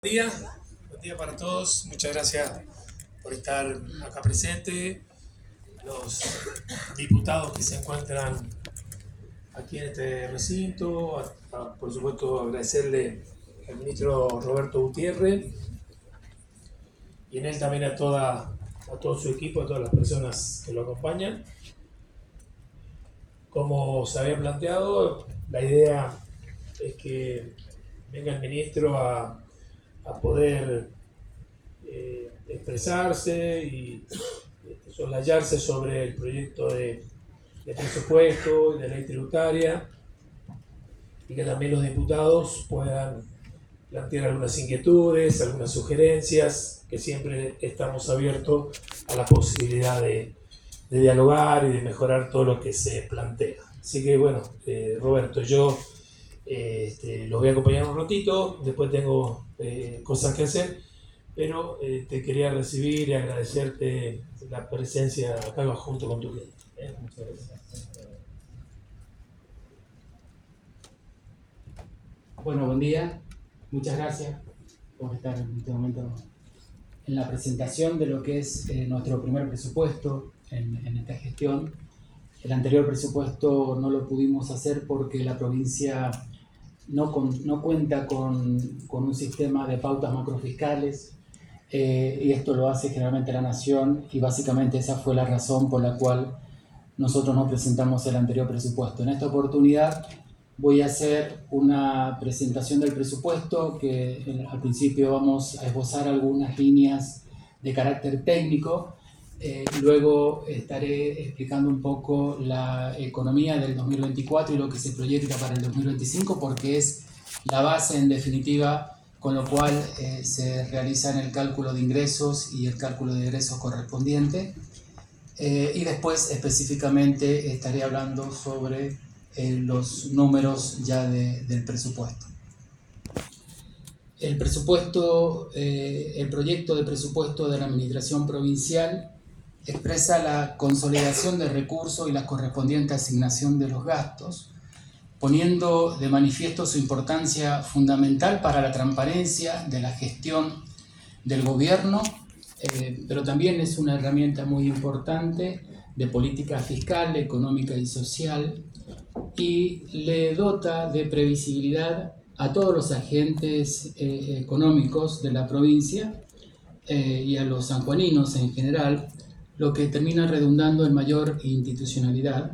Buen día para todos. Muchas gracias por estar acá presente. Los diputados que se encuentran aquí en este recinto, por supuesto agradecerle al ministro Roberto Gutiérrez y en él también a todo su equipo, a todas las personas que lo acompañan. Como se había planteado, la idea es que venga el ministro a poder expresarse y soslayarse sobre el proyecto de presupuesto y de ley tributaria, y que también los diputados puedan plantear algunas inquietudes, algunas sugerencias, que siempre estamos abiertos a la posibilidad de dialogar y de mejorar todo lo que se plantea. Así que bueno, Roberto, yo los voy a acompañar un ratito, después tengo cosas que hacer, pero te quería recibir y agradecerte la presencia acá junto con tu gente. Muchas gracias. Bueno, buen día. Muchas gracias por estar en este momento en la presentación de lo que es nuestro primer presupuesto en esta gestión. El anterior presupuesto no lo pudimos hacer porque la provincia no cuenta con un sistema de pautas macrofiscales, y esto lo hace generalmente la Nación, y básicamente esa fue la razón por la cual nosotros no presentamos el anterior presupuesto. En esta oportunidad voy a hacer una presentación del presupuesto que al principio vamos a esbozar algunas líneas de carácter técnico. Luego estaré explicando un poco la economía del 2024 y lo que se proyecta para el 2025, porque es la base en definitiva con lo cual se realizan el cálculo de ingresos y el cálculo de egresos correspondiente. Y después específicamente estaré hablando sobre los números ya del presupuesto. El proyecto de presupuesto de la Administración Provincial expresa la consolidación de recursos y la correspondiente asignación de los gastos, poniendo de manifiesto su importancia fundamental para la transparencia de la gestión del gobierno, pero también es una herramienta muy importante de política fiscal, económica y social, y le dota de previsibilidad a todos los agentes económicos de la provincia y a los sanjuaninos en general, lo que termina redundando en mayor institucionalidad.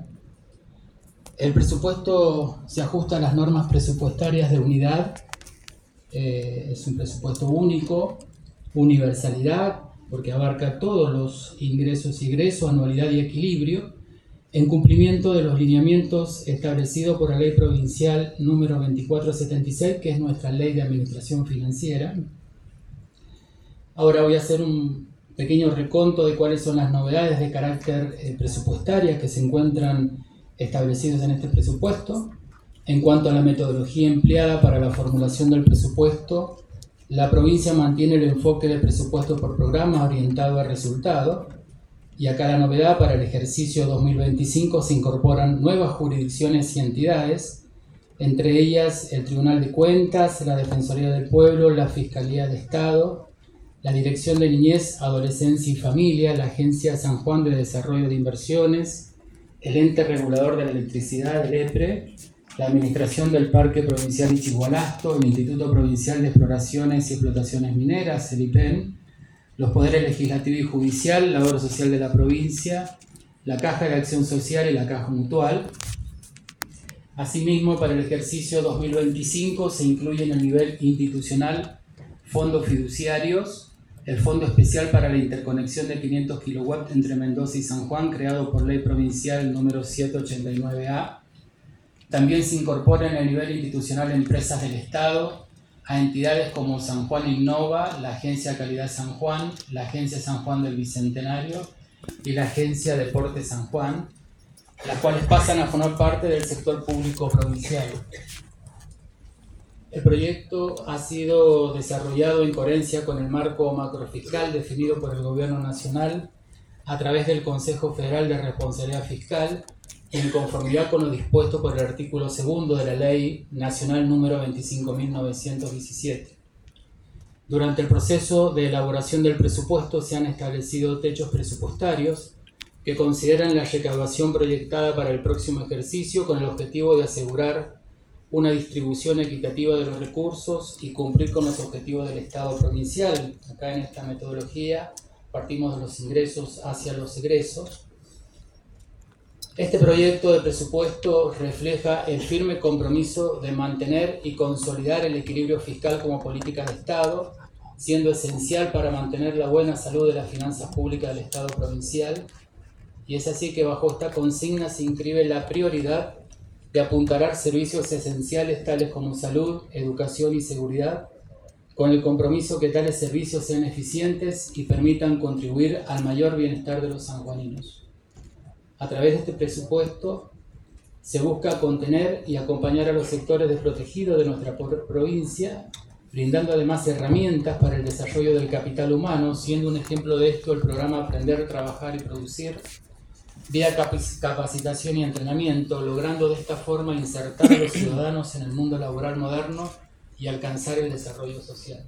El presupuesto se ajusta a las normas presupuestarias de unidad, es un presupuesto único, universalidad, porque abarca todos los ingresos y egresos, anualidad y equilibrio, en cumplimiento de los lineamientos establecidos por la Ley Provincial número 2476, que es nuestra Ley de Administración Financiera. Ahora voy a hacer un pequeño reconto de cuáles son las novedades de carácter presupuestaria que se encuentran establecidos en este presupuesto. En cuanto a la metodología empleada para la formulación del presupuesto, la provincia mantiene el enfoque de presupuesto por programa orientado a resultados, y acá la novedad: para el ejercicio 2025 se incorporan nuevas jurisdicciones y entidades, entre ellas el Tribunal de Cuentas, la Defensoría del Pueblo, la Fiscalía de Estado, la Dirección de Niñez, Adolescencia y Familia, la Agencia San Juan de Desarrollo de Inversiones, el Ente Regulador de la Electricidad, el EPRE, la Administración del Parque Provincial Ichigualasto, el Instituto Provincial de Exploraciones y Explotaciones Mineras, el IPEN, los poderes legislativo y judicial, la obra social de la provincia, la Caja de Acción Social y la Caja Mutual. Asimismo, para el ejercicio 2025 se incluye en el nivel institucional fondos fiduciarios, el Fondo Especial para la Interconexión de 500 kW entre Mendoza y San Juan, creado por Ley Provincial número 789A. También se incorpora en el nivel institucional empresas del Estado, a entidades como San Juan Innova, la Agencia Calidad San Juan, la Agencia San Juan del Bicentenario y la Agencia Deporte San Juan, las cuales pasan a formar parte del sector público provincial. El proyecto ha sido desarrollado en coherencia con el marco macrofiscal definido por el Gobierno Nacional a través del Consejo Federal de Responsabilidad Fiscal y en conformidad con lo dispuesto por el artículo 2 de la Ley Nacional número 25.917. Durante el proceso de elaboración del presupuesto se han establecido techos presupuestarios que consideran la recaudación proyectada para el próximo ejercicio con el objetivo de asegurar una distribución equitativa de los recursos y cumplir con los objetivos del Estado provincial. Acá en esta metodología partimos de los ingresos hacia los egresos. Este proyecto de presupuesto refleja el firme compromiso de mantener y consolidar el equilibrio fiscal como política de Estado, siendo esencial para mantener la buena salud de las finanzas públicas del Estado provincial. Y es así que bajo esta consigna se inscribe la prioridad de apuntalar servicios esenciales tales como salud, educación y seguridad, con el compromiso que tales servicios sean eficientes y permitan contribuir al mayor bienestar de los sanjuaninos. A través de este presupuesto se busca contener y acompañar a los sectores desprotegidos de nuestra provincia, brindando además herramientas para el desarrollo del capital humano, siendo un ejemplo de esto el programa Aprender, Trabajar y Producir, vía capacitación y entrenamiento, logrando de esta forma insertar a los ciudadanos en el mundo laboral moderno y alcanzar el desarrollo social.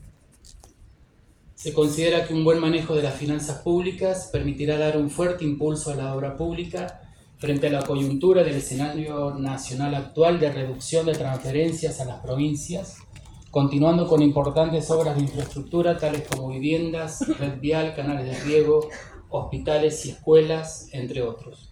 Se considera que un buen manejo de las finanzas públicas permitirá dar un fuerte impulso a la obra pública frente a la coyuntura del escenario nacional actual de reducción de transferencias a las provincias, continuando con importantes obras de infraestructura tales como viviendas, red vial, canales de riego, hospitales y escuelas, entre otros.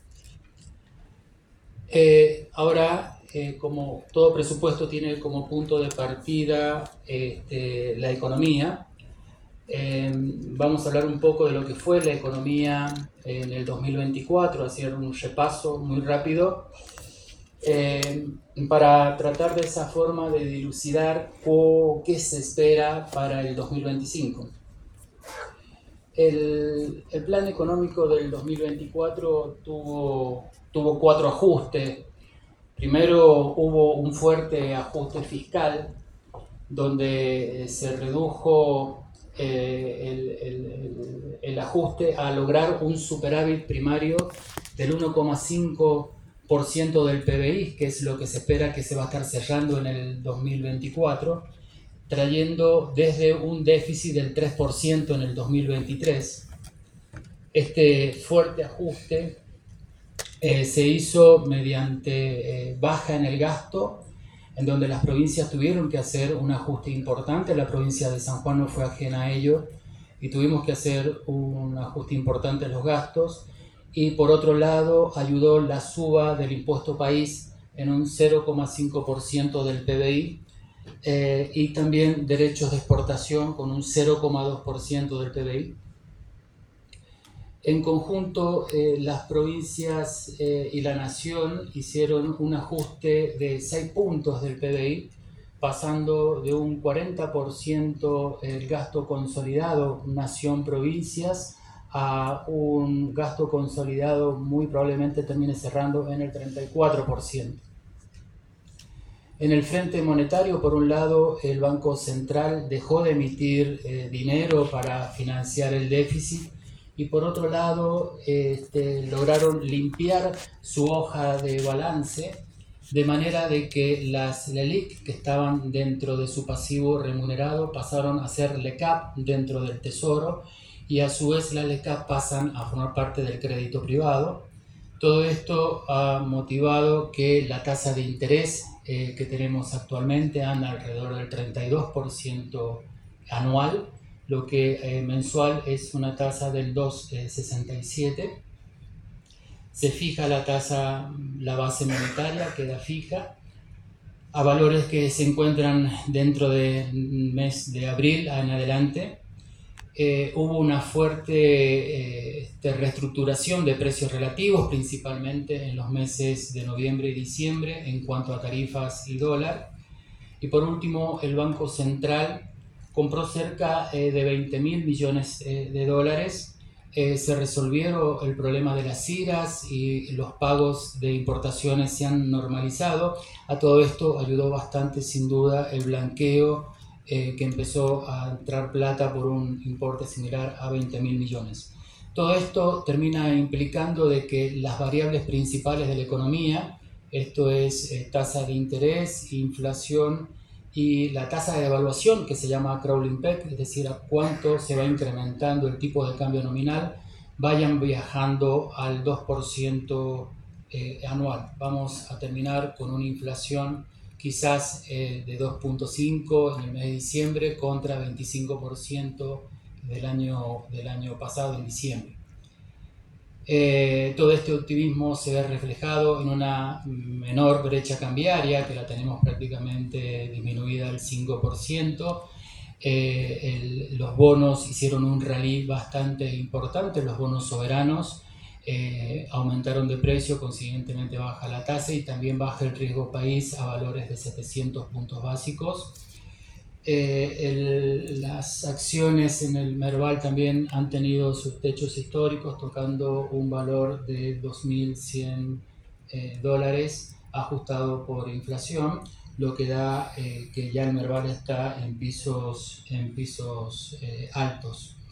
Ahora, como todo presupuesto tiene como punto de partida la economía, vamos a hablar un poco de lo que fue la economía en el 2024, hacer un repaso muy rápido para tratar de esa forma de dilucidar qué se espera para el 2025. El plan económico del 2024 tuvo 4 ajustes. Primero hubo un fuerte ajuste fiscal, donde se redujo el ajuste a lograr un superávit primario del 1,5% del PBI, que es lo que se espera que se va a estar cerrando en el 2024, trayendo desde un déficit del 3% en el 2023. Este fuerte ajuste se hizo mediante baja en el gasto, en donde las provincias tuvieron que hacer un ajuste importante. La provincia de San Juan no fue ajena a ello y tuvimos que hacer un ajuste importante en los gastos. Y por otro lado, ayudó la suba del impuesto país en un 0,5% del PBI, y también derechos de exportación con un 0,2% del PBI. En conjunto, las provincias y la nación hicieron un ajuste de 6 puntos del PBI, pasando de un 40% el gasto consolidado nación-provincias a un gasto consolidado muy probablemente termine cerrando en el 34%. En el frente monetario, por un lado, el Banco Central dejó de emitir dinero para financiar el déficit y por otro lado lograron limpiar su hoja de balance de manera de que las LELIQ que estaban dentro de su pasivo remunerado pasaron a ser LECAP dentro del Tesoro y a su vez las LECAP pasan a formar parte del crédito privado. Todo esto ha motivado que la tasa de interés que tenemos actualmente anda alrededor del 32% anual, lo que mensual es una tasa del 2,67. Se fija la tasa, la base monetaria queda fija a valores que se encuentran dentro del mes de abril en adelante. Hubo una fuerte reestructuración de precios relativos, principalmente en los meses de noviembre y diciembre en cuanto a tarifas y dólar. Y por último, el Banco Central compró cerca de 20.000 millones de dólares. Se resolvieron el problema de las IRAs y los pagos de importaciones se han normalizado. A todo esto ayudó bastante, sin duda, el blanqueo que empezó a entrar plata por un importe similar a 20.000 millones. Todo esto termina implicando de que las variables principales de la economía, esto es tasa de interés, inflación y la tasa de devaluación, que se llama crawling peg, es decir, a cuánto se va incrementando el tipo de cambio nominal, vayan viajando al 2% anual. Vamos a terminar con una inflación quizás de 2.5 en el mes de diciembre contra 25% del año pasado en diciembre. Todo este optimismo se ve reflejado en una menor brecha cambiaria, que la tenemos prácticamente disminuida al 5%. Los bonos hicieron un rally bastante importante, los bonos soberanos aumentaron de precio, consiguientemente baja la tasa y también baja el riesgo país a valores de 700 puntos básicos. Las acciones en el Merval también han tenido sus techos históricos, tocando un valor de 2.100 dólares ajustado por inflación, lo que da que ya el Merval está en pisos altos.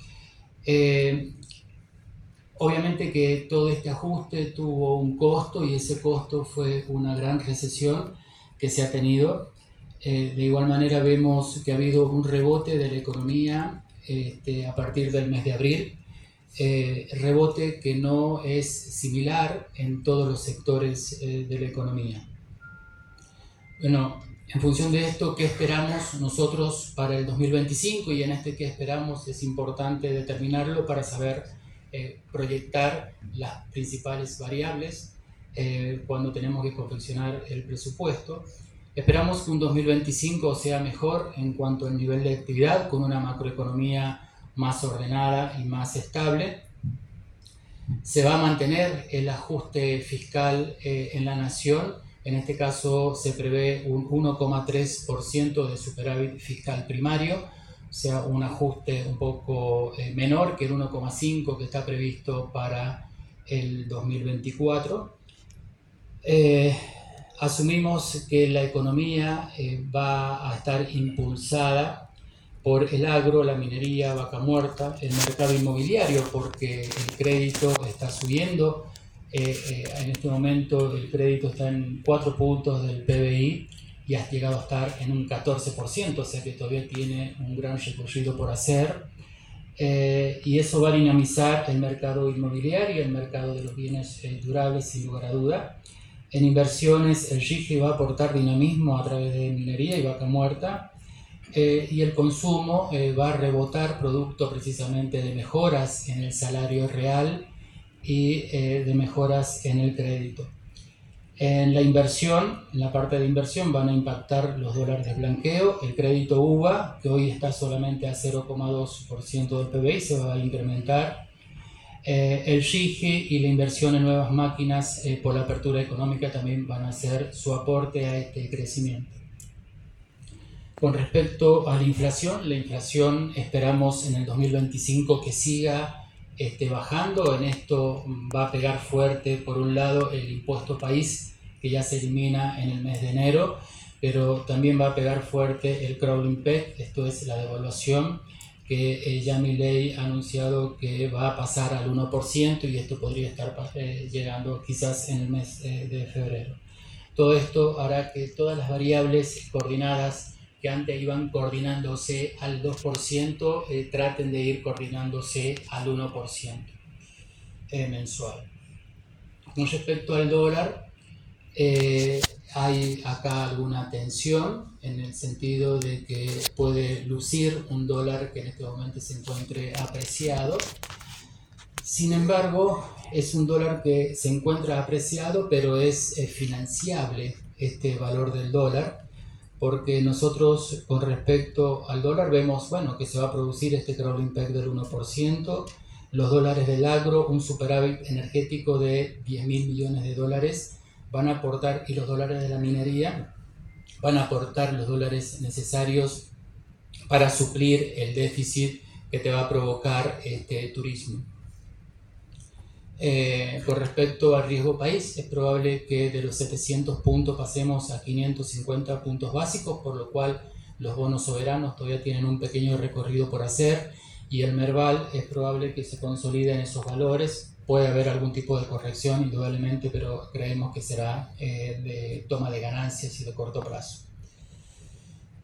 Obviamente que todo este ajuste tuvo un costo y ese costo fue una gran recesión que se ha tenido. De igual manera vemos que ha habido un rebote de la economía a partir del mes de abril, rebote que no es similar en todos los sectores de la economía. Bueno, en función de esto, ¿qué esperamos nosotros para el 2025? Y en este qué esperamos es importante determinarlo para saber proyectar las principales variables cuando tenemos que confeccionar el presupuesto. Esperamos que un 2025 sea mejor en cuanto al nivel de actividad, con una macroeconomía más ordenada y más estable. Se va a mantener el ajuste fiscal en la nación. En este caso se prevé un 1,3% de superávit fiscal primario, o sea, un ajuste un poco menor que el 1,5% que está previsto para el 2024. Asumimos que la economía va a estar impulsada por el agro, la minería, vaca muerta, el mercado inmobiliario, porque el crédito está subiendo. En este momento el crédito está en 4 puntos del PBI y ha llegado a estar en un 14%, o sea que todavía tiene un gran recorrido por hacer. Y eso va a dinamizar el mercado inmobiliario, el mercado de los bienes durables, sin lugar a duda. En inversiones, el RIGI va a aportar dinamismo a través de minería y vaca muerta. Y el consumo va a rebotar producto precisamente de mejoras en el salario real y de mejoras en el crédito. En la inversión, en la parte de inversión, van a impactar los dólares de blanqueo. El crédito UVA, que hoy está solamente a 0,2% del PBI, se va a incrementar. El RIGI y la inversión en nuevas máquinas por la apertura económica también van a hacer su aporte a este crecimiento. Con respecto a la inflación esperamos en el 2025 que siga bajando. En esto va a pegar fuerte, por un lado, el impuesto país, que ya se elimina en el mes de enero, pero también va a pegar fuerte el crawling peg, esto es la devaluación, que ya Milei ha anunciado que va a pasar al 1% y esto podría estar llegando quizás en el mes de febrero. Todo esto hará que todas las variables coordinadas que antes iban coordinándose al 2%, traten de ir coordinándose al 1% mensual. Con respecto al dólar, hay acá alguna tensión en el sentido de que puede lucir un dólar que en este momento se encuentre apreciado. Sin embargo, es un dólar que se encuentra apreciado, pero es financiable este valor del dólar, porque nosotros con respecto al dólar vemos que se va a producir este crawling peg del 1%, los dólares del agro, un superávit energético de 10.000 millones de dólares van a aportar, y los dólares de la minería van a aportar los dólares necesarios para suplir el déficit que te va a provocar este turismo. Con respecto al riesgo país, es probable que de los 700 puntos pasemos a 550 puntos básicos, por lo cual los bonos soberanos todavía tienen un pequeño recorrido por hacer y el Merval es probable que se consolide en esos valores. Puede haber algún tipo de corrección, indudablemente, pero creemos que será de toma de ganancias y de corto plazo.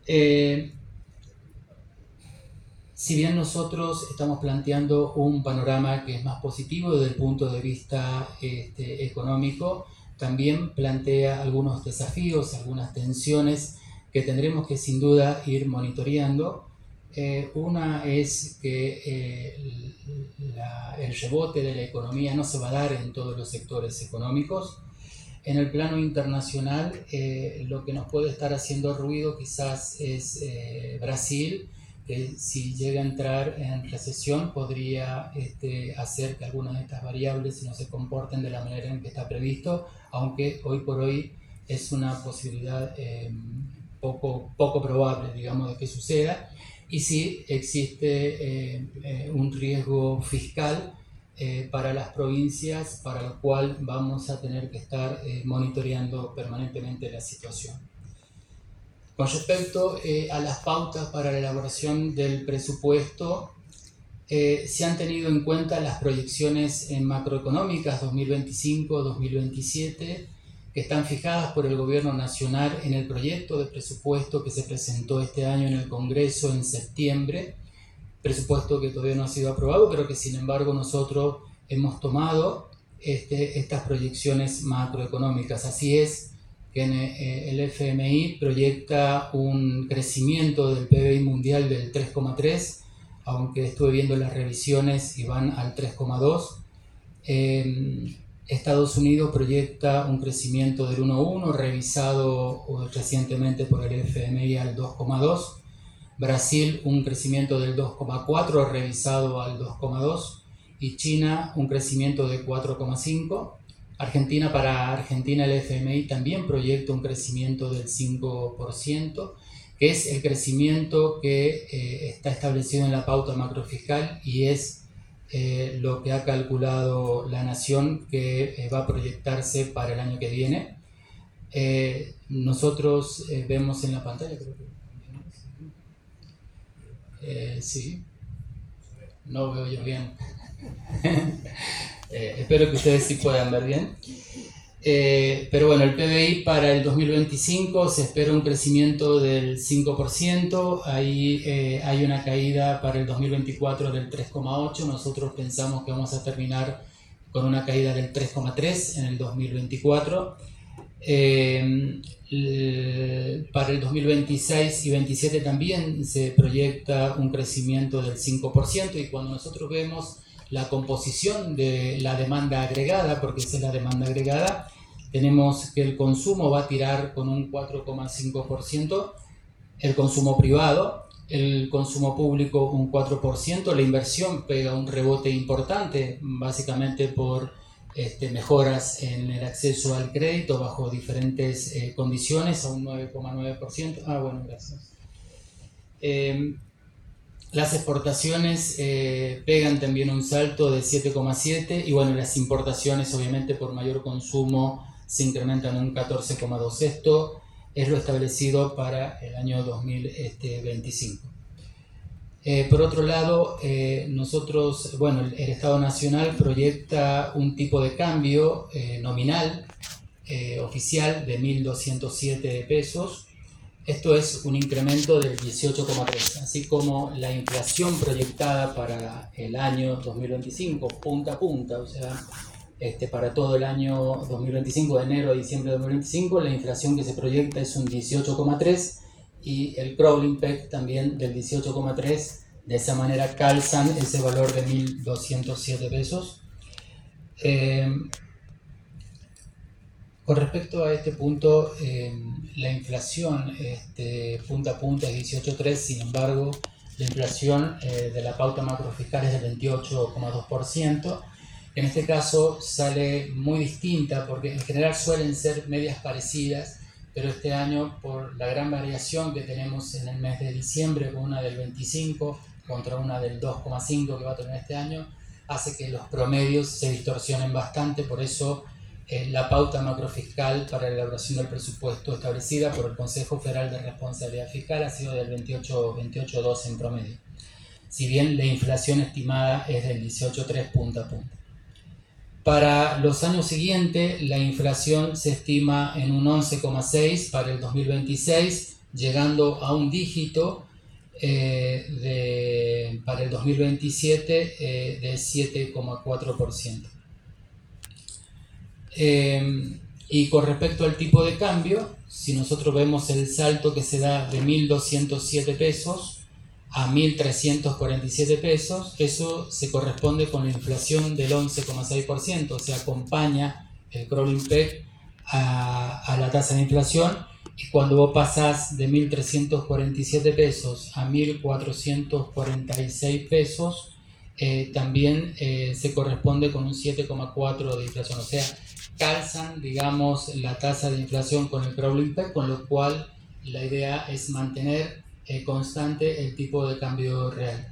Si bien nosotros estamos planteando un panorama que es más positivo desde el punto de vista económico, también plantea algunos desafíos, algunas tensiones que tendremos que sin duda ir monitoreando. Una es que el rebote de la economía no se va a dar en todos los sectores económicos. En el plano internacional, lo que nos puede estar haciendo ruido quizás es Brasil, que si llega a entrar en recesión podría hacer que algunas de estas variables no se comporten de la manera en que está previsto, aunque hoy por hoy es una posibilidad poco probable, digamos, de que suceda. Y sí existe un riesgo fiscal para las provincias, para lo cual vamos a tener que estar monitoreando permanentemente la situación. Con respecto a las pautas para la elaboración del presupuesto, se han tenido en cuenta las proyecciones macroeconómicas 2025-2027 que están fijadas por el Gobierno Nacional en el proyecto de presupuesto que se presentó este año en el Congreso en septiembre, presupuesto que todavía no ha sido aprobado, pero que sin embargo nosotros hemos tomado estas proyecciones macroeconómicas. Así es que el FMI proyecta un crecimiento del PBI mundial del 3,3, aunque estuve viendo las revisiones y van al 3,2. Estados Unidos proyecta un crecimiento del 1,1, revisado recientemente por el FMI al 2,2. Brasil un crecimiento del 2,4, revisado al 2,2. Y China un crecimiento de 4,5. Para Argentina el FMI también proyecta un crecimiento del 5%, que es el crecimiento que está establecido en la pauta macrofiscal y es lo que ha calculado la Nación que va a proyectarse para el año que viene. Nosotros vemos en la pantalla, creo que sí, no veo yo bien. Espero que ustedes sí puedan ver bien. Pero bueno, el PBI para el 2025 se espera un crecimiento del 5%, ahí hay una caída para el 2024 del 3,8%, nosotros pensamos que vamos a terminar con una caída del 3,3% en el 2024. Para el 2026 y 2027 también se proyecta un crecimiento del 5%, y cuando nosotros vemos la composición de la demanda agregada, porque esa es la demanda agregada, tenemos que el consumo va a tirar con un 4,5%, el consumo privado, el consumo público un 4%, la inversión pega un rebote importante, básicamente por mejoras en el acceso al crédito bajo diferentes condiciones, a un 9,9%. Bueno, gracias. Las exportaciones pegan también un salto de 7,7%, y bueno, las importaciones obviamente por mayor consumo se incrementan un 14,2%. Esto es lo establecido para el año 2025. Por otro lado, nosotros, bueno, el Estado Nacional proyecta un tipo de cambio nominal oficial de 1.207 pesos. Esto es un incremento del 18,3%, así como la inflación proyectada para el año 2025, punta a punta, o sea, para todo el año 2025, de enero a diciembre de 2025, la inflación que se proyecta es un 18,3%, y el crawling peg también del 18,3%, de esa manera calzan ese valor de 1.207 pesos. Con respecto a este punto, la inflación punta a punta es 18,3%, sin embargo, la inflación de la pauta macrofiscal es del 28,2%. En este caso sale muy distinta, porque en general suelen ser medias parecidas, pero este año, por la gran variación que tenemos en el mes de diciembre, con una del 25 contra una del 2,5 que va a tener este año, hace que los promedios se distorsionen bastante. Por eso la pauta macrofiscal para la elaboración del presupuesto establecida por el Consejo Federal de Responsabilidad Fiscal ha sido del 28,2 en promedio, si bien la inflación estimada es del 18,3 punta a punta. Para los años siguientes, la inflación se estima en un 11,6 para el 2026, llegando a un dígito para el 2027 de 7,4%. Y con respecto al tipo de cambio, si nosotros vemos el salto que se da de 1.207 pesos a 1.347 pesos, eso se corresponde con la inflación del 11,6%, o sea, acompaña el crawling peg a la tasa de inflación, y cuando vos pasás de 1.347 pesos a 1.446 pesos, también se corresponde con un 7,4% de inflación, o sea, calzan, digamos, la tasa de inflación con el crawling peg, con lo cual la idea es mantener constante el tipo de cambio real.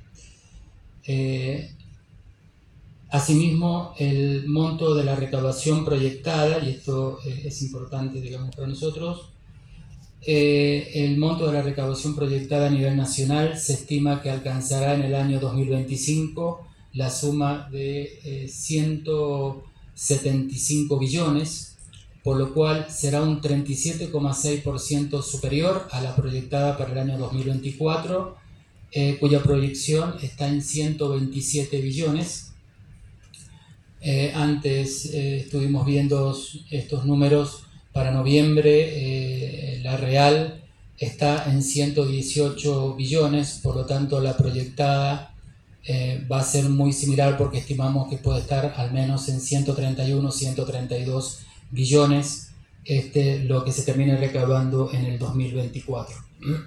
Asimismo, el monto de la recaudación proyectada, y esto es importante, digamos, para nosotros, el monto de la recaudación proyectada a nivel nacional se estima que alcanzará en el año 2025 la suma de 175 billones, por lo cual será un 37,6% superior a la proyectada para el año 2024, cuya proyección está en 127 billones. Antes estuvimos viendo estos números para noviembre, la real está en 118 billones, por lo tanto la proyectada va a ser muy similar, porque estimamos que puede estar al menos en 131, 132 billones, lo que se termine recaudando en el 2024.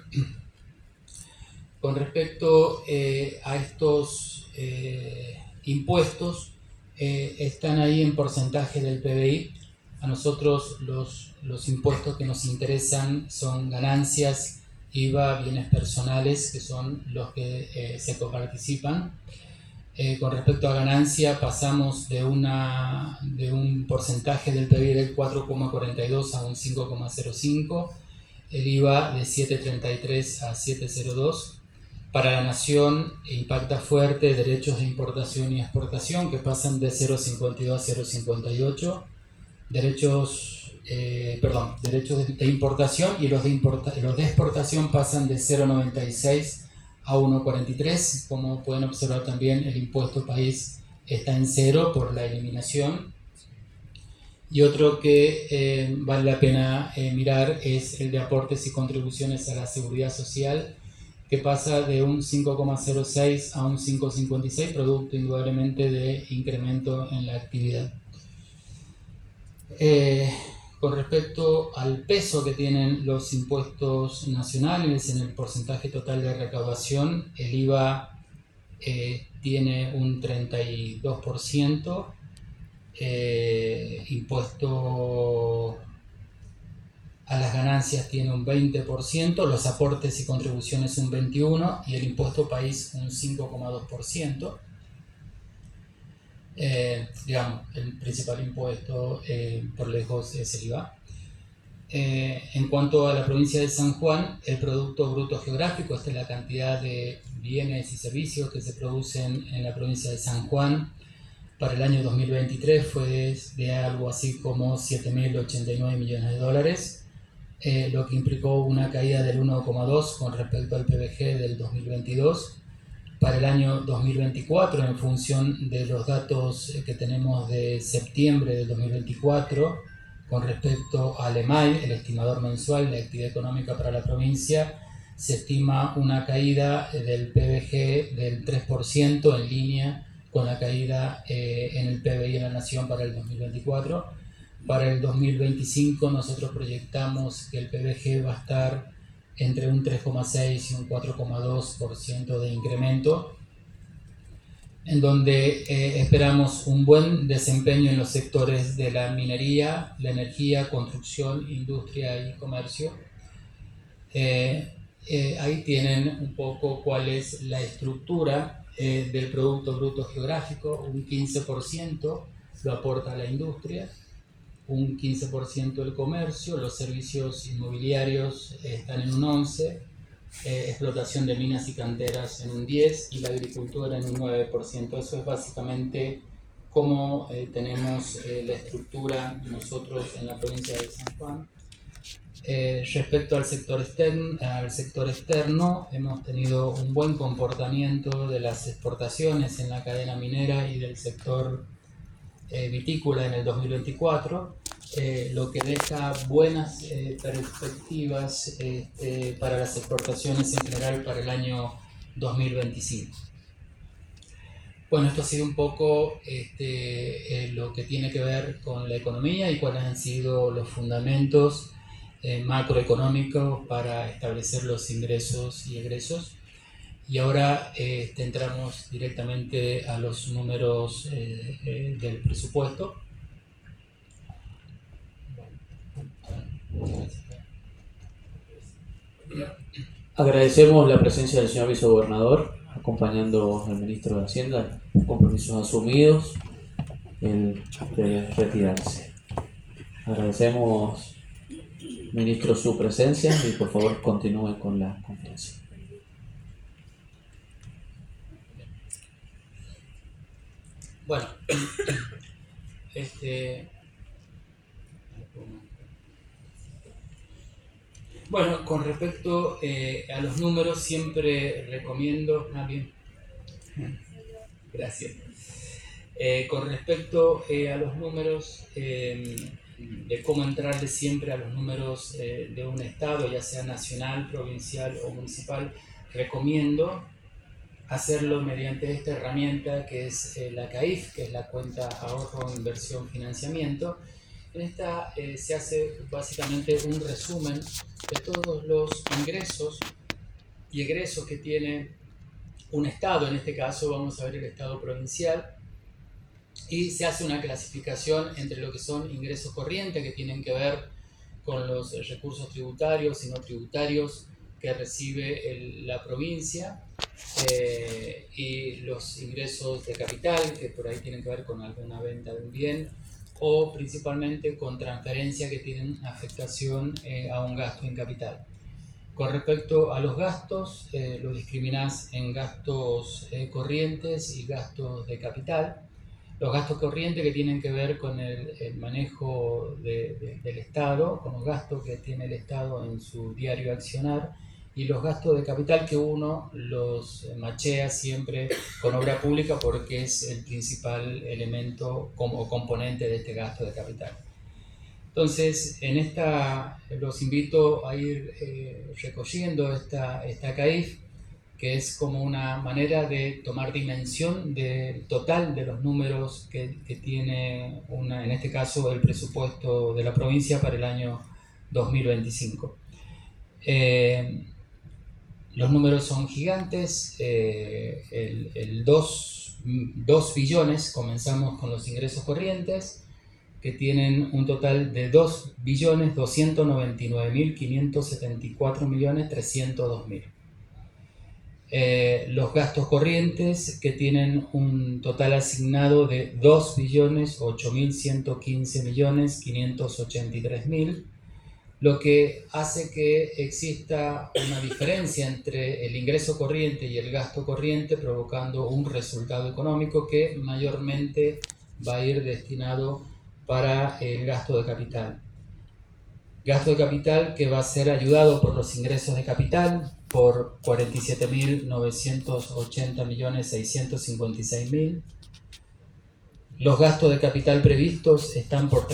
Con respecto a estos impuestos, están ahí en porcentaje del PBI. A nosotros los impuestos que nos interesan son ganancias, IVA, bienes personales, que son los que se coparticipan. Con respecto a ganancia, pasamos de un porcentaje del PBI del 4,42 a un 5,05, el IVA de 7,33 a 7,02. Para la nación impacta fuerte derechos de importación y exportación, que pasan de 0,52 a 0,58, derechos de importación, y los de exportación pasan de 0,96 a 1,43. Como pueden observar también, el impuesto país está en cero por la eliminación. Y otro que vale la pena mirar es el de aportes y contribuciones a la seguridad social, que pasa de un 5,06 a un 5,56, producto indudablemente de incremento en la actividad. Con respecto al peso que tienen los impuestos nacionales en el porcentaje total de recaudación, el IVA tiene un 32%, impuesto a las ganancias tiene un 20%, los aportes y contribuciones un 21% y el impuesto país un 5,2%. Digamos, el principal impuesto por lejos es el IVA. En cuanto a la provincia de San Juan, el Producto Bruto Geográfico, esta es la cantidad de bienes y servicios que se producen en la provincia de San Juan, para el año 2023 fue de algo así como 7.089 millones de dólares. Lo que implicó una caída del 1,2 con respecto al PBG del 2022. Para el año 2024, en función de los datos que tenemos de septiembre del 2024, con respecto al EMAI, el estimador mensual de actividad económica para la provincia, se estima una caída del PBG del 3%, en línea con la caída en el PBI en la nación para el 2024. Para el 2025 nosotros proyectamos que el PBG va a estar entre un 3,6 y un 4,2% de incremento, en donde esperamos un buen desempeño en los sectores de la minería, la energía, construcción, industria y comercio. Ahí tienen un poco cuál es la estructura del Producto Bruto Geográfico. Un 15% lo aporta la industria, un 15% el comercio, los servicios inmobiliarios están en un 11%, explotación de minas y canteras en un 10% y la agricultura en un 9%. Eso es básicamente cómo tenemos la estructura nosotros en la provincia de San Juan. Respecto al sector externo, hemos tenido un buen comportamiento de las exportaciones en la cadena minera y del sector vitícola en el 2024, lo que deja buenas perspectivas para las exportaciones en general para el año 2025. Bueno, esto ha sido un poco lo que tiene que ver con la economía y cuáles han sido los fundamentos macroeconómicos para establecer los ingresos y egresos. Y ahora entramos directamente a los números del presupuesto. Agradecemos la presencia del señor vicegobernador, acompañando al ministro de Hacienda, compromisos asumidos, el de retirarse. Agradecemos, ministro, su presencia y por favor continúe con la conferencia. Bueno, bueno, con respecto a los números, siempre recomiendo... bien. Gracias. Con respecto a los números, de cómo entrarle siempre a los números de un estado, ya sea nacional, provincial o municipal, recomiendo hacerlo mediante esta herramienta que es la CAIF, que es la cuenta ahorro, inversión, financiamiento. En esta se hace básicamente un resumen de todos los ingresos y egresos que tiene un estado. En este caso vamos a ver el estado provincial, y se hace una clasificación entre lo que son ingresos corrientes, que tienen que ver con los recursos tributarios y no tributarios que recibe la provincia, y los ingresos de capital, que por ahí tienen que ver con alguna venta de un bien, o principalmente con transferencias que tienen afectación a un gasto en capital. Con respecto a los gastos, lo discriminás en gastos corrientes y gastos de capital. Los gastos corrientes que tienen que ver con el manejo del Estado, con los gastos que tiene el Estado en su diario accionar, y los gastos de capital que uno los machea siempre con obra pública porque es el principal elemento o componente de este gasto de capital. Entonces, los invito a ir recogiendo esta CAIF, que es como una manera de tomar dimensión del total de los números que tiene, en este caso, el presupuesto de la provincia para el año 2025. Los números son gigantes, 2 billones, comenzamos con los ingresos corrientes, que tienen un total de 2.299.574.302.000. Los gastos corrientes, que tienen un total asignado de 2.8.115.583.000, lo que hace que exista una diferencia entre el ingreso corriente y el gasto corriente, provocando un resultado económico que mayormente va a ir destinado para el gasto de capital. Gasto de capital que va a ser ayudado por los ingresos de capital, por 47.980.656.000. Los gastos de capital previstos están por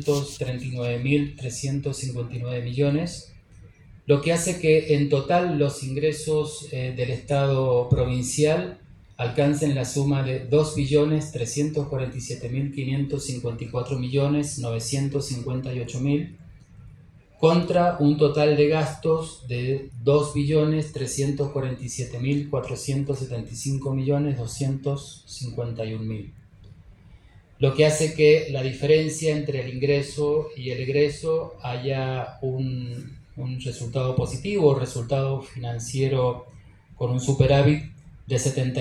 339.359 millones, lo que hace que en total los ingresos del Estado provincial alcancen la suma de 2.347.554.958.000 contra un total de gastos de 2.347.475.251.000. Lo que hace que la diferencia entre el ingreso y el egreso haya un resultado positivo, resultado financiero con un superávit de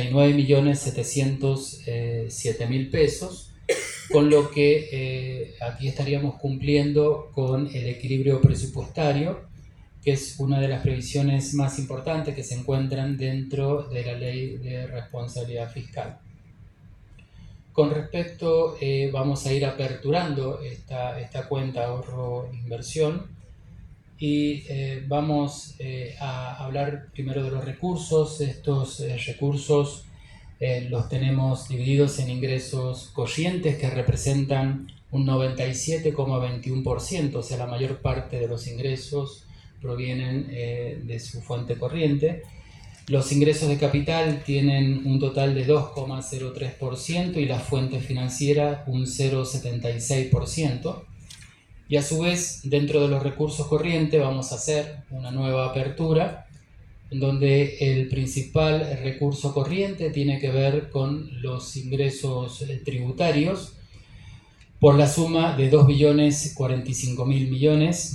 79.707.000 pesos, con lo que aquí estaríamos cumpliendo con el equilibrio presupuestario, que es una de las previsiones más importantes que se encuentran dentro de la Ley de Responsabilidad Fiscal. Con respecto, vamos a ir aperturando esta cuenta ahorro-inversión, y vamos a hablar primero de los recursos. Estos recursos los tenemos divididos en ingresos corrientes que representan un 97,21%, o sea, la mayor parte de los ingresos provienen de su fuente corriente. Los ingresos de capital tienen un total de 2,03% y la fuente financiera un 0,76%. Y a su vez, dentro de los recursos corrientes vamos a hacer una nueva apertura donde el principal recurso corriente tiene que ver con los ingresos tributarios por la suma de 2.045.000 millones,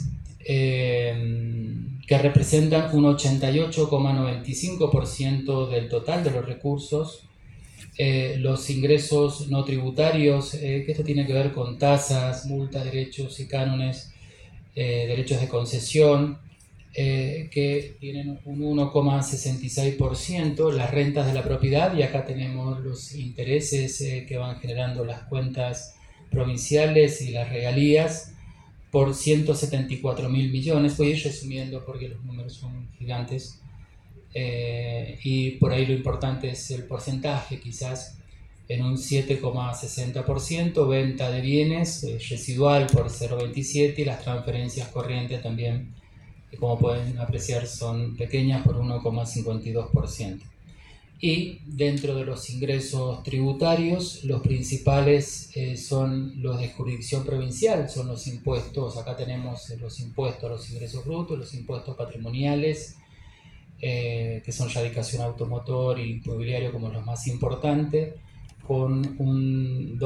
que representan un 88,95% del total de los recursos. Los ingresos no tributarios, que esto tiene que ver con tasas, multas, derechos y cánones, derechos de concesión, que tienen un 1,66%, las rentas de la propiedad, y acá tenemos los intereses que van generando las cuentas provinciales y las regalías, por 174.000 millones. Voy a ir resumiendo porque los números son gigantes, y por ahí lo importante es el porcentaje, quizás en un 7,60%, venta de bienes residual por 0,27%, y las transferencias corrientes también, que como pueden apreciar son pequeñas, por 1,52%. Y dentro de los ingresos tributarios, los principales son los de jurisdicción provincial, son los impuestos. Acá tenemos los impuestos a los ingresos brutos, los impuestos patrimoniales, que son radicación automotor y inmobiliario como los más importantes, con un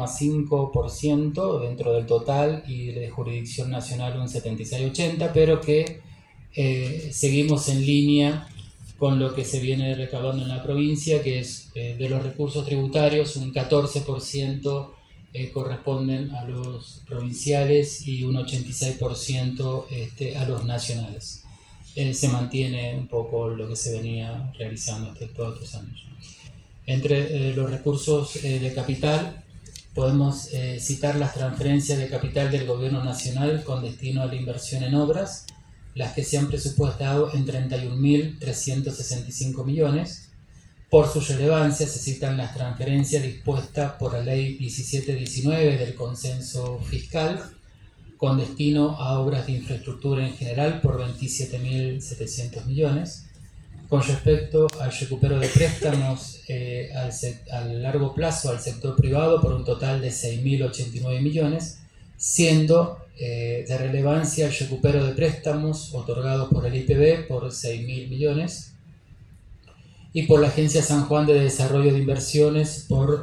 12,5% dentro del total, y de jurisdicción nacional un 76,80%, pero que seguimos en línea con lo que se viene recaudando en la provincia, que es de los recursos tributarios un 14% corresponden a los provinciales y un 86% a los nacionales. Se mantiene un poco lo que se venía realizando todos estos años. Entre los recursos de capital podemos citar las transferencias de capital del Gobierno Nacional con destino a la inversión en obras, las que se han presupuestado en 31.365 millones. Por su relevancia se citan las transferencias dispuestas por la Ley 1719 del Consenso Fiscal, con destino a obras de infraestructura en general por 27.700 millones. Con respecto al recupero de préstamos a largo plazo al sector privado por un total de 6.089 millones, siendo de relevancia el recupero de préstamos otorgados por el IPB por 6.000 millones y por la Agencia San Juan de Desarrollo de Inversiones por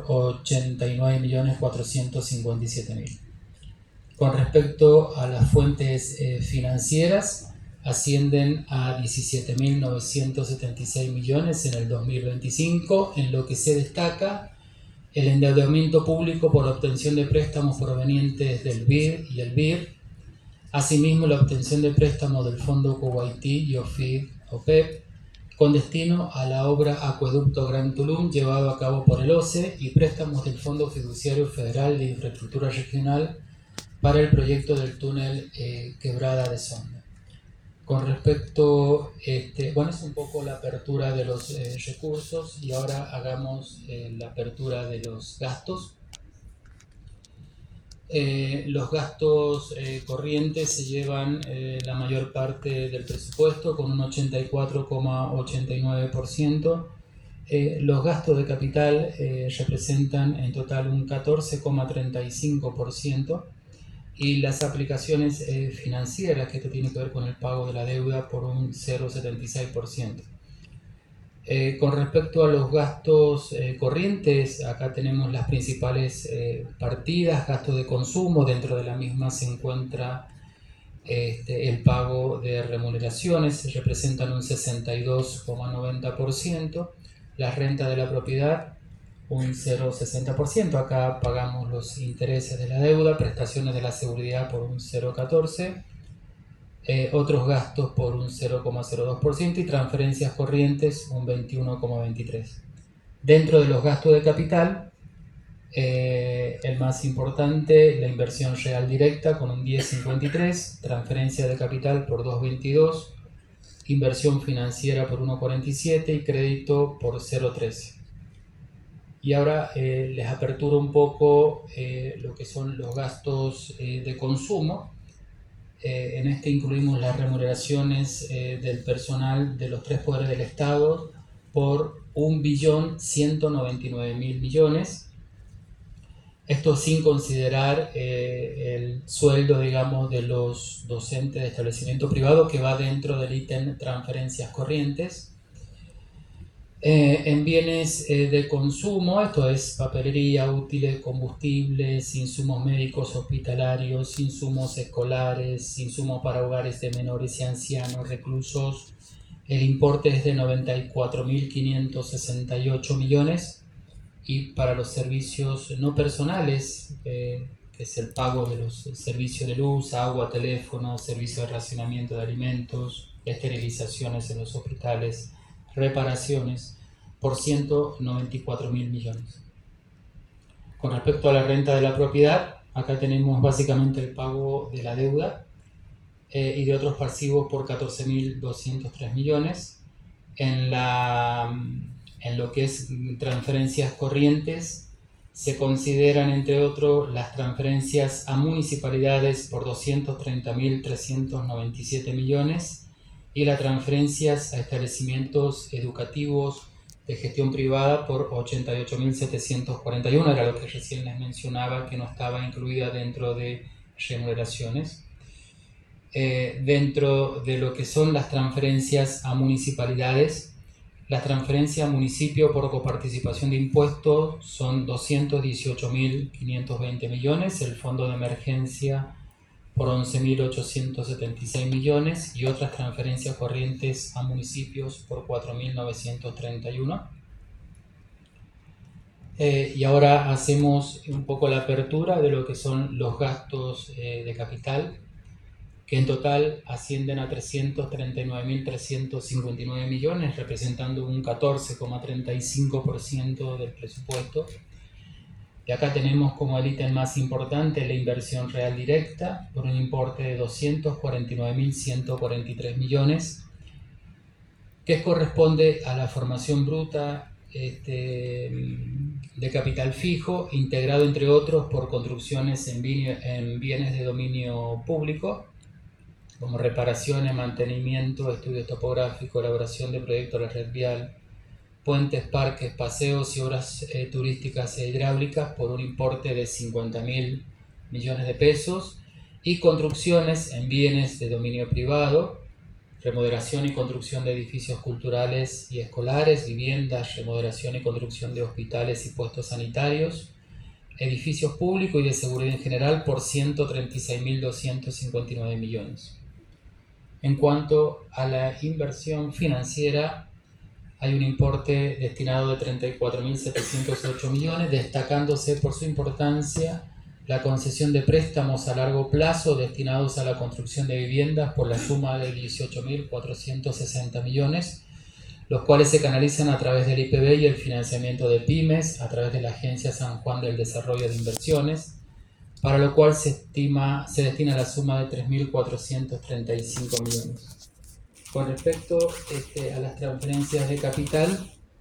89.457.000. Con respecto a las fuentes financieras, ascienden a 17.976 millones en el 2025, en lo que se destaca el endeudamiento público por la obtención de préstamos provenientes del BIR y el BIR, asimismo la obtención de préstamos del Fondo Kuwaití y OPEP, con destino a la obra Acueducto Gran Tulum llevado a cabo por el OCE, y préstamos del Fondo Fiduciario Federal de Infraestructura Regional para el proyecto del túnel Quebrada de Sonda. Con respecto, bueno, es un poco la apertura de los recursos, y ahora hagamos la apertura de los gastos. Los gastos corrientes se llevan la mayor parte del presupuesto con un 84,89%. Los gastos de capital representan en total un 14,35%. Y las aplicaciones financieras, que esto tiene que ver con el pago de la deuda, por un 0,76%. Con respecto a los gastos corrientes, acá tenemos las principales partidas. Gastos de consumo, dentro de la misma se encuentra el pago de remuneraciones, representan un 62,90%. Las rentas de la propiedad, un 0,60%. Acá pagamos los intereses de la deuda, prestaciones de la seguridad por un 0,14%, otros gastos por un 0,02% y transferencias corrientes un 21,23%. Dentro de los gastos de capital El más importante, la inversión real directa con un 10,53, transferencia de capital por 2,22, inversión financiera por 1,47 y crédito por 0,13. Y ahora les aperturo un poco lo que son los gastos de consumo. En este incluimos las remuneraciones del personal de los 3 poderes del Estado por 1.199.000 millones. Esto sin considerar el sueldo, digamos, de los docentes de establecimiento privado, que va dentro del ítem transferencias corrientes. En bienes de consumo, esto es papelería, útiles, combustibles, insumos médicos hospitalarios, insumos escolares, insumos para hogares de menores y ancianos, reclusos, el importe es de 94.568 millones. Y para los servicios no personales, que es el pago de los servicios de luz, agua, teléfono, servicio de racionamiento de alimentos, esterilizaciones en los hospitales, reparaciones, por 194.000 millones. Con respecto a la renta de la propiedad, acá tenemos básicamente el pago de la deuda y de otros pasivos por 14.203 millones. En lo que es transferencias corrientes, se consideran, entre otros, las transferencias a municipalidades por 230.397 millones y las transferencias a establecimientos educativos de gestión privada por 88.741, era lo que recién les mencionaba, que no estaba incluida dentro de remuneraciones. Dentro de lo que son las transferencias a municipalidades, la transferencia a municipio por coparticipación de impuestos son 218.520 millones, el fondo de emergencia por 11.876 millones y otras transferencias corrientes a municipios por 4.931. Y ahora hacemos un poco la apertura de lo que son los gastos de capital, que en total ascienden a 339.359 millones, representando un 14,35% del presupuesto. Y acá tenemos como el ítem más importante la inversión real directa, por un importe de 249.143 millones, que corresponde a la formación bruta de capital fijo, integrado entre otros por construcciones en bienes de dominio público, como reparaciones, mantenimiento, estudios topográficos, elaboración de proyectos de la red vial, puentes, parques, paseos y obras turísticas e hidráulicas por un importe de 50.000 millones de pesos, y construcciones en bienes de dominio privado, remodelación y construcción de edificios culturales y escolares, viviendas, remodelación y construcción de hospitales y puestos sanitarios, edificios públicos y de seguridad en general por 136.259 millones. En cuanto a la inversión financiera, hay un importe destinado de 34.708 millones, destacándose por su importancia la concesión de préstamos a largo plazo destinados a la construcción de viviendas por la suma de 18.460 millones, los cuales se canalizan a través del IPB y el financiamiento de pymes a través de la Agencia San Juan del Desarrollo de Inversiones, para lo cual se destina la suma de 3.435 millones. Con respecto a las transferencias de capital,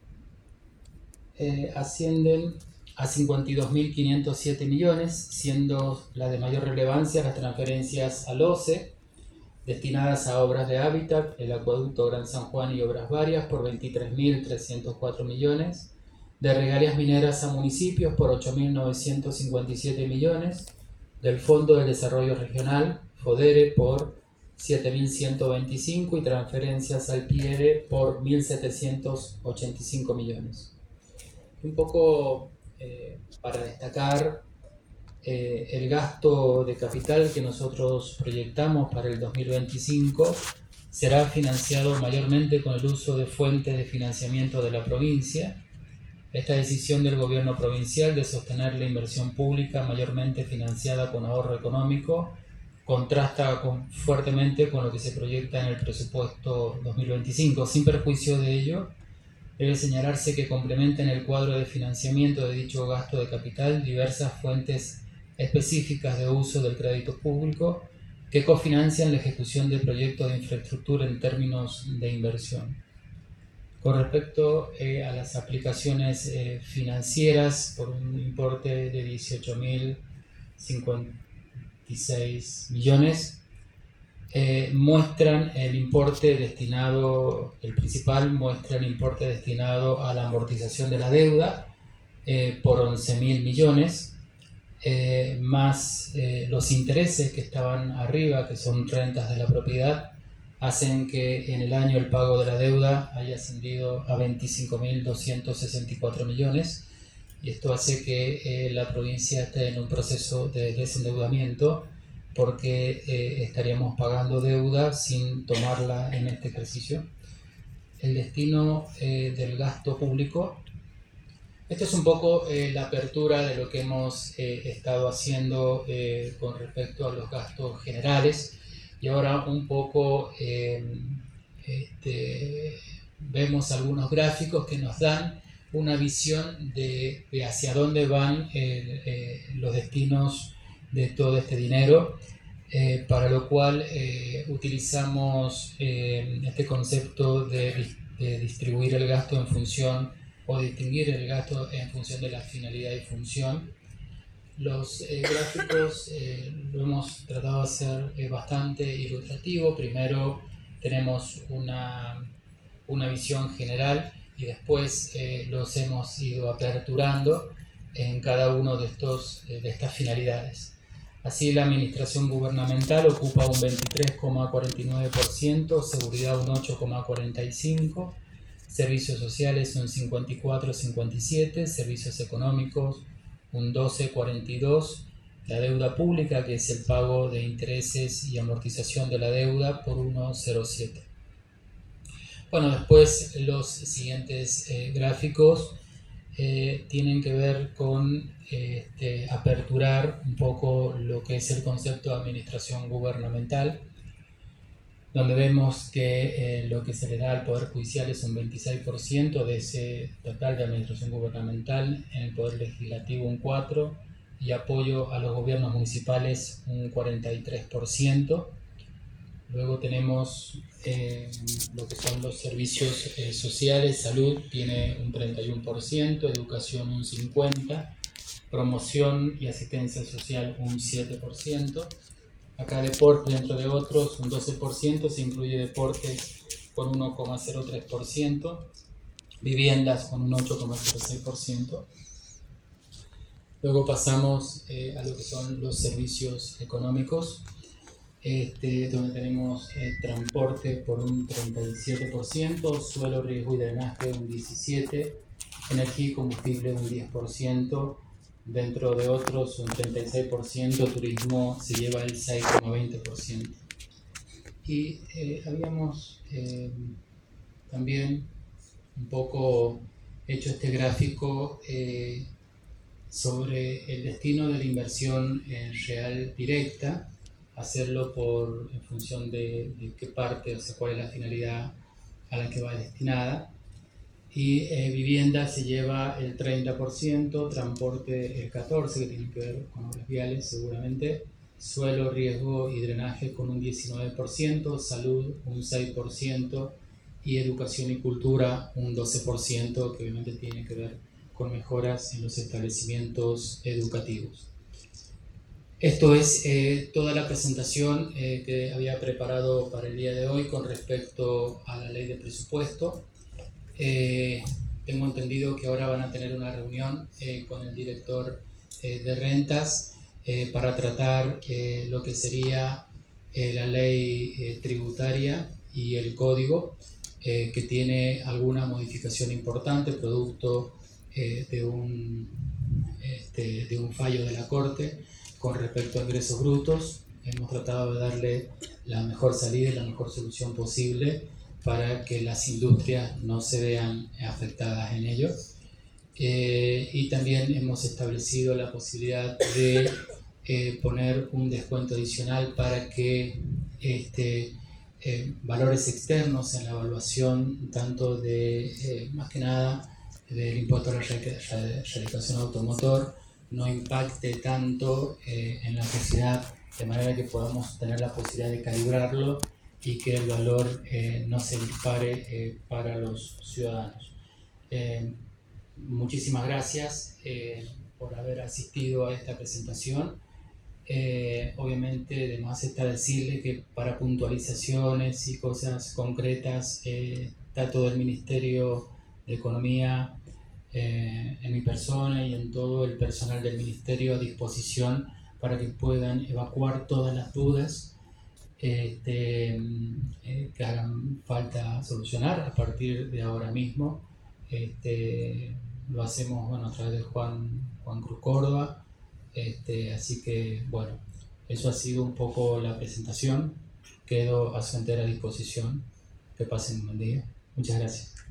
ascienden a 52.507 millones, siendo la de mayor relevancia las transferencias al OCE, destinadas a obras de hábitat, el acueducto Gran San Juan y obras varias por 23.304 millones, de regalías mineras a municipios por 8.957 millones, del Fondo de Desarrollo Regional, FODERE, por 7.125 y transferencias al PIERE por 1.785 millones. Un poco para destacar el gasto de capital que nosotros proyectamos para el 2025 será financiado mayormente con el uso de fuentes de financiamiento de la provincia. Esta decisión del gobierno provincial de sostener la inversión pública mayormente financiada con ahorro económico contrasta fuertemente con lo que se proyecta en el presupuesto 2025. Sin perjuicio de ello, Debe señalarse que complementan el cuadro de financiamiento de dicho gasto de capital diversas fuentes específicas de uso del crédito público que cofinancian la ejecución de proyectos de infraestructura en términos de inversión. Con respecto a las aplicaciones financieras por un importe de 18.056 millones, muestran el importe destinado, el principal muestra el importe destinado a la amortización de la deuda por 11.000 millones, más los intereses que estaban arriba, que son rentas de la propiedad, hacen que en el año el pago de la deuda haya ascendido a 25.264 millones, y esto hace que la provincia esté en un proceso de desendeudamiento, porque estaríamos pagando deuda sin tomarla en este ejercicio. El destino del gasto público. Esto es un poco la apertura de lo que hemos estado haciendo con respecto a los gastos generales, y ahora un poco vemos algunos gráficos que nos dan una visión de hacia dónde van los destinos de todo este dinero, para lo cual utilizamos este concepto de distribuir el gasto en función o distinguir el gasto en función de la finalidad y función. Los gráficos lo hemos tratado de hacer bastante ilustrativo. Primero tenemos una visión general y después los hemos ido aperturando en cada uno de estas finalidades. Así, la administración gubernamental ocupa un 23,49%, seguridad un 8,45%, servicios sociales un 54,57%, servicios económicos un 12,42%, la deuda pública, que es el pago de intereses y amortización de la deuda, por 1,07%. Bueno, después los siguientes gráficos tienen que ver con aperturar un poco lo que es el concepto de administración gubernamental, donde vemos que lo que se le da al Poder Judicial es un 26% de ese total de administración gubernamental, en el Poder Legislativo un 4%, y apoyo a los gobiernos municipales un 43%. Luego tenemos lo que son los servicios sociales. Salud tiene un 31%, educación un 50%, promoción y asistencia social un 7%. Acá deporte, dentro de otros, un 12%, se incluye deportes con 1,03%, viviendas con un 8,06%. Luego pasamos a lo que son los servicios económicos, donde tenemos transporte por un 37%, suelo, riesgo y drenaje un 17%, energía y combustible un 10%, dentro de otros un 36%, turismo se lleva el 6,20%. Y habíamos también un poco hecho este gráfico sobre el destino de la inversión real directa, hacerlo en función de qué parte, o sea, cuál es la finalidad a la que va destinada. Y vivienda se lleva el 30%, transporte el 14%, que tiene que ver con obras viales seguramente, suelo, riesgo y drenaje con un 19%, salud un 6% y educación y cultura un 12%, que obviamente tiene que ver con mejoras en los establecimientos educativos. Esto es toda la presentación que había preparado para el día de hoy con respecto a la ley de presupuesto. Tengo entendido que ahora van a tener una reunión con el director de rentas para tratar lo que sería la ley tributaria y el código, que tiene alguna modificación importante producto de un fallo de la Corte con respecto a ingresos brutos. Hemos tratado de darle la mejor salida y la mejor solución posible para que las industrias no se vean afectadas en ello. Y también hemos establecido la posibilidad de poner un descuento adicional para que valores externos en la evaluación, tanto de, más que nada, del impuesto a la radicación automotor, no impacte tanto en la sociedad, de manera que podamos tener la posibilidad de calibrarlo y que el valor no se dispare para los ciudadanos. Muchísimas gracias por haber asistido a esta presentación. Obviamente, además está decirle que para puntualizaciones y cosas concretas está todo el Ministerio de Economía en mi persona y en todo el personal del Ministerio a disposición para que puedan evacuar todas las dudas que hagan falta solucionar a partir de ahora mismo. Lo hacemos, bueno, a través de Juan Cruz Córdoba. Así que, bueno, eso ha sido un poco la presentación. Quedo a su entera disposición. Que pasen un buen día. Muchas gracias.